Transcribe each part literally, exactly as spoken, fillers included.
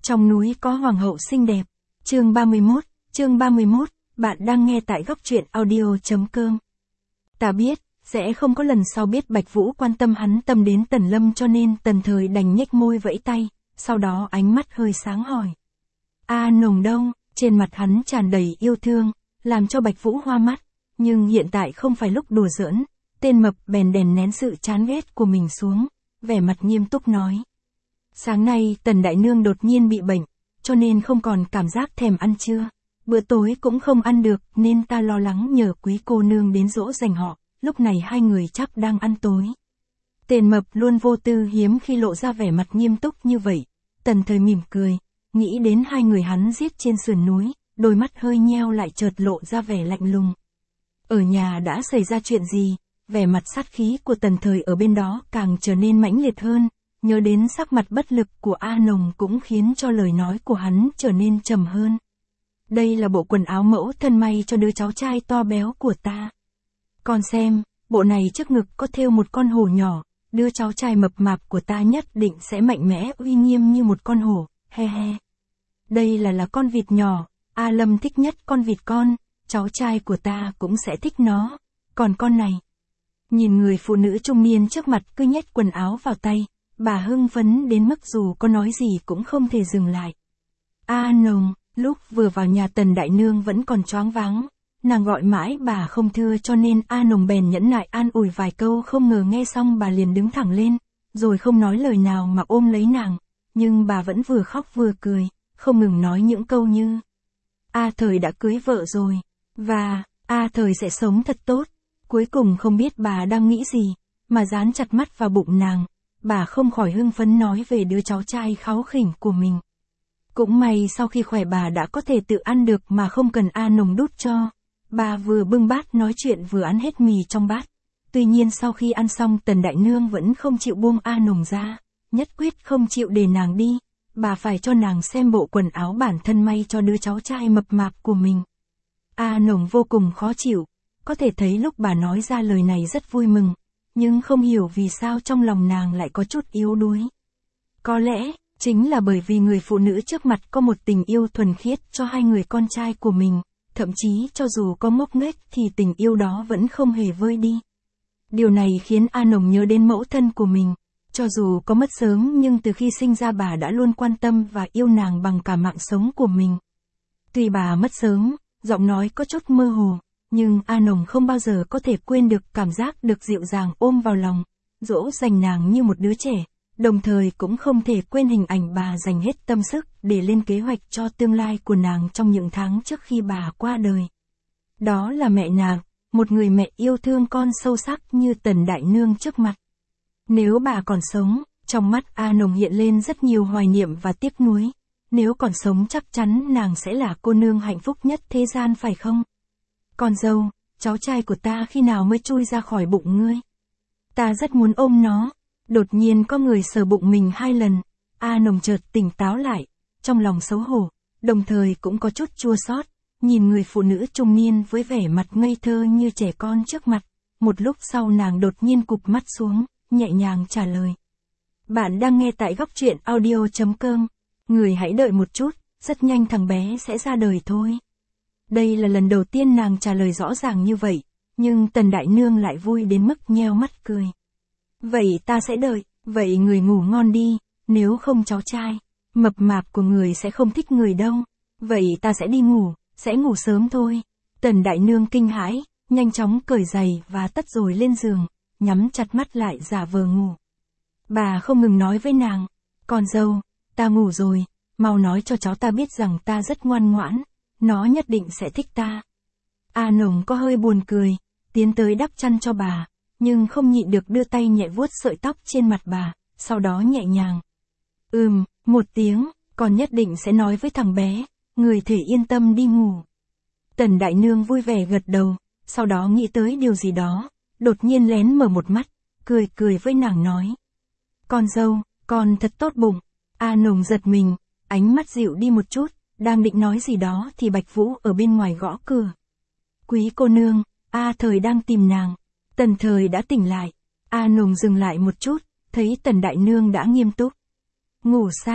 Trong núi có hoàng hậu xinh đẹp. Chương ba mươi mốt, chương ba mươi mốt, bạn đang nghe tại góc truyện audio chấm com. Ta biết, sẽ không có lần sau biết Bạch Vũ quan tâm hắn tâm đến Tần Lâm, cho nên Tần Thời đành nhếch môi vẫy tay, sau đó ánh mắt hơi sáng hỏi. A Nồng đâu? Trên mặt hắn tràn đầy yêu thương, làm cho Bạch Vũ hoa mắt, nhưng hiện tại không phải lúc đùa giỡn, tên mập bèn đèn nén sự chán ghét của mình xuống, vẻ mặt nghiêm túc nói. Sáng nay Tần Đại Nương đột nhiên bị bệnh, cho nên không còn cảm giác thèm ăn trưa, bữa tối cũng không ăn được nên ta lo lắng nhờ quý cô nương đến dỗ dành họ, lúc này hai người chắc đang ăn tối. Tên mập luôn vô tư hiếm khi lộ ra vẻ mặt nghiêm túc như vậy, Tần Thời mỉm cười, nghĩ đến hai người hắn giết trên sườn núi, đôi mắt hơi nheo lại chợt lộ ra vẻ lạnh lùng. Ở nhà đã xảy ra chuyện gì? Vẻ mặt sát khí của Tần Thời ở bên đó càng trở nên mãnh liệt hơn, nhớ đến sắc mặt bất lực của A Nồng cũng khiến cho lời nói của hắn trở nên trầm hơn. Đây là bộ quần áo mẫu thân may cho đứa cháu trai to béo của ta. Con xem, bộ này trước ngực có thêu một con hổ nhỏ, đứa cháu trai mập mạp của ta nhất định sẽ mạnh mẽ uy nghiêm như một con hổ, he he. Đây là là con vịt nhỏ, A Lâm thích nhất con vịt con, cháu trai của ta cũng sẽ thích nó, còn con này. Nhìn người phụ nữ trung niên trước mặt cứ nhét quần áo vào tay, bà hưng phấn đến mức dù có nói gì cũng không thể dừng lại. A Nồng, lúc vừa vào nhà Tần Đại Nương vẫn còn choáng váng, nàng gọi mãi bà không thưa cho nên A Nồng bèn nhẫn nại an ủi vài câu, không ngờ nghe xong bà liền đứng thẳng lên, rồi không nói lời nào mà ôm lấy nàng, nhưng bà vẫn vừa khóc vừa cười, không ngừng nói những câu như A Thời đã cưới vợ rồi, và A Thời sẽ sống thật tốt. Cuối cùng không biết bà đang nghĩ gì, mà dán chặt mắt vào bụng nàng, bà không khỏi hưng phấn nói về đứa cháu trai kháu khỉnh của mình. Cũng may sau khi khỏe bà đã có thể tự ăn được mà không cần A Nồng đút cho. Bà vừa bưng bát nói chuyện vừa ăn hết mì trong bát. Tuy nhiên sau khi ăn xong Tần Đại Nương vẫn không chịu buông A Nồng ra, nhất quyết không chịu để nàng đi. Bà phải cho nàng xem bộ quần áo bản thân may cho đứa cháu trai mập mạp của mình. A Nồng vô cùng khó chịu. Có thể thấy lúc bà nói ra lời này rất vui mừng, nhưng không hiểu vì sao trong lòng nàng lại có chút yếu đuối. Có lẽ, chính là bởi vì người phụ nữ trước mặt có một tình yêu thuần khiết cho hai người con trai của mình, thậm chí cho dù có ngốc nghếch thì tình yêu đó vẫn không hề vơi đi. Điều này khiến A Nồng nhớ đến mẫu thân của mình, cho dù có mất sớm nhưng từ khi sinh ra bà đã luôn quan tâm và yêu nàng bằng cả mạng sống của mình. Tuy bà mất sớm, giọng nói có chút mơ hồ, nhưng A Nồng không bao giờ có thể quên được cảm giác được dịu dàng ôm vào lòng, dỗ dành nàng như một đứa trẻ, đồng thời cũng không thể quên hình ảnh bà dành hết tâm sức để lên kế hoạch cho tương lai của nàng trong những tháng trước khi bà qua đời. Đó là mẹ nàng, một người mẹ yêu thương con sâu sắc như Tần Đại Nương trước mặt. Nếu bà còn sống, trong mắt A Nồng hiện lên rất nhiều hoài niệm và tiếc nuối. Nếu còn sống chắc chắn nàng sẽ là cô nương hạnh phúc nhất thế gian phải không? Con dâu, cháu trai của ta khi nào mới chui ra khỏi bụng ngươi? Ta rất muốn ôm nó. Đột nhiên có người sờ bụng mình hai lần, A Nồng chợt tỉnh táo lại, trong lòng xấu hổ, đồng thời cũng có chút chua xót, nhìn người phụ nữ trung niên với vẻ mặt ngây thơ như trẻ con trước mặt. Một lúc sau nàng đột nhiên cụp mắt xuống, nhẹ nhàng trả lời. Bạn đang nghe tại góc truyện audio chấm com. Người hãy đợi một chút, rất nhanh thằng bé sẽ ra đời thôi. Đây là lần đầu tiên nàng trả lời rõ ràng như vậy, nhưng Tần Đại Nương lại vui đến mức nheo mắt cười. Vậy ta sẽ đợi, vậy người ngủ ngon đi, nếu không cháu trai, mập mạp của người sẽ không thích người đâu. Vậy ta sẽ đi ngủ, sẽ ngủ sớm thôi. Tần Đại Nương kinh hãi, nhanh chóng cởi giày và tất rồi lên giường, nhắm chặt mắt lại giả vờ ngủ. Bà không ngừng nói với nàng, con dâu, ta ngủ rồi, mau nói cho cháu ta biết rằng ta rất ngoan ngoãn. Nó nhất định sẽ thích ta. A Nồng có hơi buồn cười, tiến tới đắp chăn cho bà, nhưng không nhịn được đưa tay nhẹ vuốt sợi tóc trên mặt bà, sau đó nhẹ nhàng. Ừm, một tiếng, con nhất định sẽ nói với thằng bé, người thể yên tâm đi ngủ. Tần Đại Nương vui vẻ gật đầu, sau đó nghĩ tới điều gì đó, đột nhiên lén mở một mắt, cười cười với nàng nói. Con dâu, con thật tốt bụng. A Nồng giật mình, ánh mắt dịu đi một chút. Đang định nói gì đó thì Bạch Vũ ở bên ngoài gõ cửa. Quý cô nương, A Thời đang tìm nàng. Tần Thời đã tỉnh lại. A Nồng dừng lại một chút, thấy Tần Đại Nương đã nghiêm túc. Ngủ say,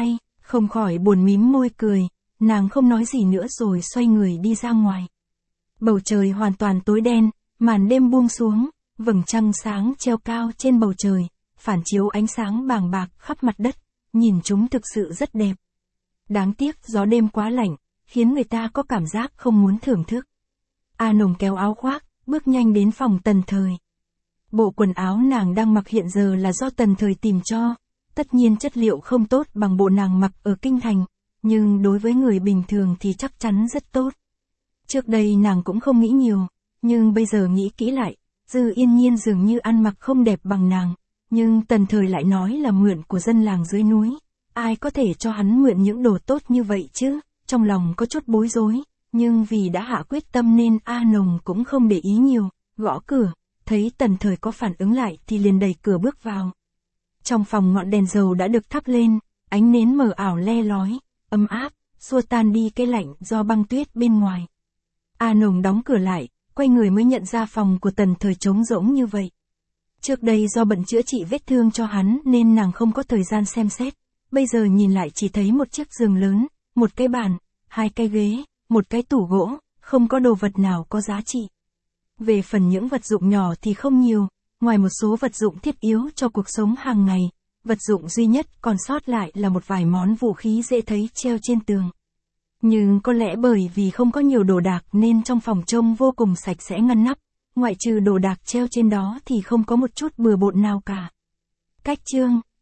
Không khỏi buồn mím môi cười, nàng không nói gì nữa rồi xoay người đi ra ngoài. Bầu trời hoàn toàn tối đen, màn đêm buông xuống, vầng trăng sáng treo cao trên bầu trời, phản chiếu ánh sáng bàng bạc khắp mặt đất, nhìn chúng thực sự rất đẹp. Đáng tiếc gió đêm quá lạnh, khiến người ta có cảm giác không muốn thưởng thức. A Nồng kéo áo khoác, bước nhanh đến phòng Tần Thời. Bộ quần áo nàng đang mặc hiện giờ là do Tần Thời tìm cho, tất nhiên chất liệu không tốt bằng bộ nàng mặc ở Kinh Thành, nhưng đối với người bình thường thì chắc chắn rất tốt. Trước đây nàng cũng không nghĩ nhiều, nhưng bây giờ nghĩ kỹ lại, Dư Yên Nhiên dường như ăn mặc không đẹp bằng nàng, nhưng Tần Thời lại nói là mượn của dân làng dưới núi, ai có thể cho hắn mượn những đồ tốt như vậy chứ, trong lòng có chút bối rối, nhưng vì đã hạ quyết tâm nên A Nồng cũng không để ý nhiều, gõ cửa, thấy Tần Thời có phản ứng lại thì liền đẩy cửa bước vào. Trong phòng ngọn đèn dầu đã được thắp lên, ánh nến mờ ảo le lói, ấm áp, xua tan đi cái lạnh do băng tuyết bên ngoài. A Nồng đóng cửa lại, quay người mới nhận ra phòng của Tần Thời trống rỗng như vậy. Trước đây do bận chữa trị vết thương cho hắn nên nàng không có thời gian xem xét, bây giờ nhìn lại chỉ thấy một chiếc giường lớn, một cái bàn, hai cái ghế, một cái tủ gỗ, không có đồ vật nào có giá trị. Về phần những vật dụng nhỏ thì không nhiều, ngoài một số vật dụng thiết yếu cho cuộc sống hàng ngày, vật dụng duy nhất còn sót lại là một vài món vũ khí dễ thấy treo trên tường. Nhưng có lẽ bởi vì không có nhiều đồ đạc nên trong phòng trông vô cùng sạch sẽ ngăn nắp, ngoại trừ đồ đạc treo trên đó thì không có một chút bừa bộn nào cả. Cách chương